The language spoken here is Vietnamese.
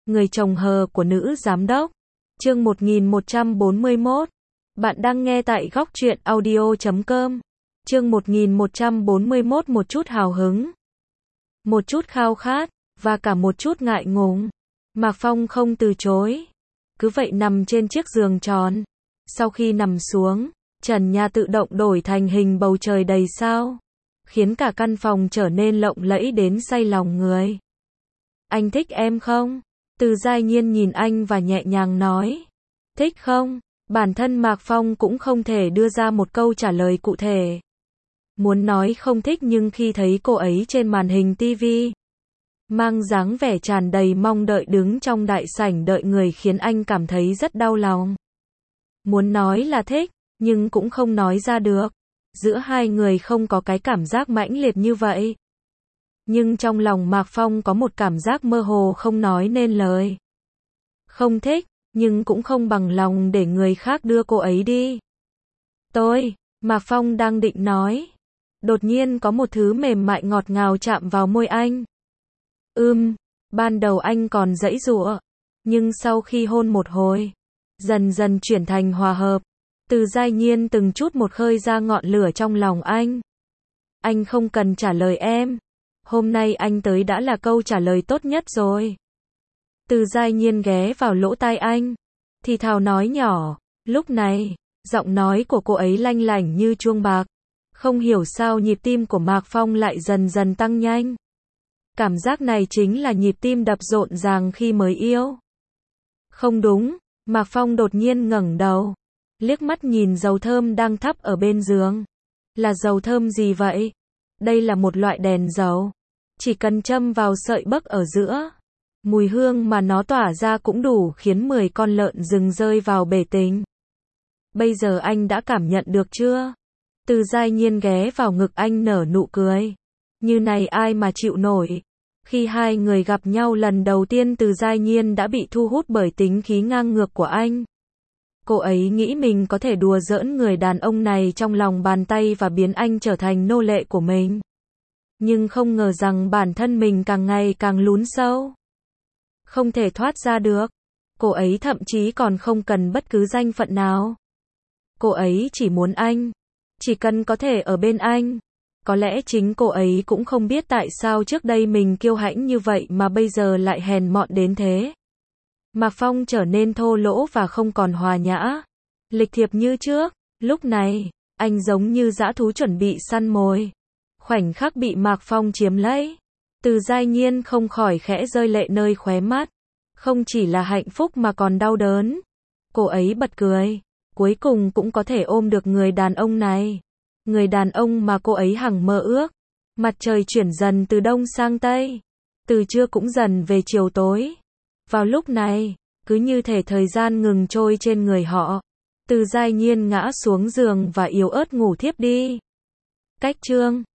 Người chồng hờ của nữ giám đốc. Chương 1141. Bạn đang nghe tại góc truyện audio.com. Chương 1141. Một chút hào hứng, một chút khao khát, và cả một chút ngại ngùng. Mạc Phong không từ chối. Cứ vậy nằm trên chiếc giường tròn. Sau khi nằm xuống, trần nhà tự động đổi thành hình bầu trời đầy sao, khiến cả căn phòng trở nên lộng lẫy đến say lòng người. Anh thích em không? Từ Giai Nhiên nhìn anh và nhẹ nhàng nói. Thích không? Bản thân Mạc Phong cũng không thể đưa ra một câu trả lời cụ thể. Muốn nói không thích nhưng khi thấy cô ấy trên màn hình TV, mang dáng vẻ tràn đầy mong đợi đứng trong đại sảnh đợi người khiến anh cảm thấy rất đau lòng. Muốn nói là thích, nhưng cũng không nói ra được. Giữa hai người không có cái cảm giác mãnh liệt như vậy. Nhưng trong lòng Mạc Phong có một cảm giác mơ hồ không nói nên lời. Không thích, nhưng cũng không bằng lòng để người khác đưa cô ấy đi. Mạc Phong đang định nói. Đột nhiên có một thứ mềm mại ngọt ngào chạm vào môi anh. Ban đầu anh còn giãy giụa, nhưng sau khi hôn một hồi, dần dần chuyển thành hòa hợp. Từ Giai Nhiên từng chút một khơi ra ngọn lửa trong lòng anh. Anh không cần trả lời em. Hôm nay anh tới đã là câu trả lời tốt nhất rồi. Từ Giai Nhiên ghé vào lỗ tai anh, thì thào nói nhỏ. Lúc này, giọng nói của cô ấy lanh lảnh như chuông bạc. Không hiểu sao nhịp tim của Mạc Phong lại dần dần tăng nhanh. Cảm giác này chính là nhịp tim đập rộn ràng khi mới yêu. Không đúng, Mạc Phong đột nhiên ngẩng đầu, liếc mắt nhìn dầu thơm đang thắp ở bên giường. Là dầu thơm gì vậy? Đây là một loại đèn dầu. Chỉ cần châm vào sợi bấc ở giữa, mùi hương mà nó tỏa ra cũng đủ khiến 10 con lợn rừng rơi vào bể tình. Bây giờ anh đã cảm nhận được chưa? Từ Giai Nhiên ghé vào ngực anh nở nụ cười. Như này ai mà chịu nổi. Khi hai người gặp nhau lần đầu tiên Từ Giai Nhiên đã bị thu hút bởi tính khí ngang ngược của anh. Cô ấy nghĩ mình có thể đùa giỡn người đàn ông này trong lòng bàn tay và biến anh trở thành nô lệ của mình. Nhưng không ngờ rằng bản thân mình càng ngày càng lún sâu. Không thể thoát ra được. Cô ấy thậm chí còn không cần bất cứ danh phận nào. Cô ấy chỉ muốn anh. Chỉ cần có thể ở bên anh. Có lẽ chính cô ấy cũng không biết tại sao trước đây mình kiêu hãnh như vậy mà bây giờ lại hèn mọn đến thế. Mạc Phong trở nên thô lỗ và không còn hòa nhã, lịch thiệp như trước. Lúc này, anh giống như dã thú chuẩn bị săn mồi. Khoảnh khắc bị Mạc Phong chiếm lấy, Từ Giai Nhiên không khỏi khẽ rơi lệ nơi khóe mắt. Không chỉ là hạnh phúc mà còn đau đớn. Cô ấy bật cười. Cuối cùng cũng có thể ôm được người đàn ông này. Người đàn ông mà cô ấy hằng mơ ước. Mặt trời chuyển dần từ đông sang tây. Từ trưa cũng dần về chiều tối. Vào lúc này, cứ như thể thời gian ngừng trôi trên người họ. Từ Giai Nhiên ngã xuống giường và yếu ớt ngủ thiếp đi. Cách chương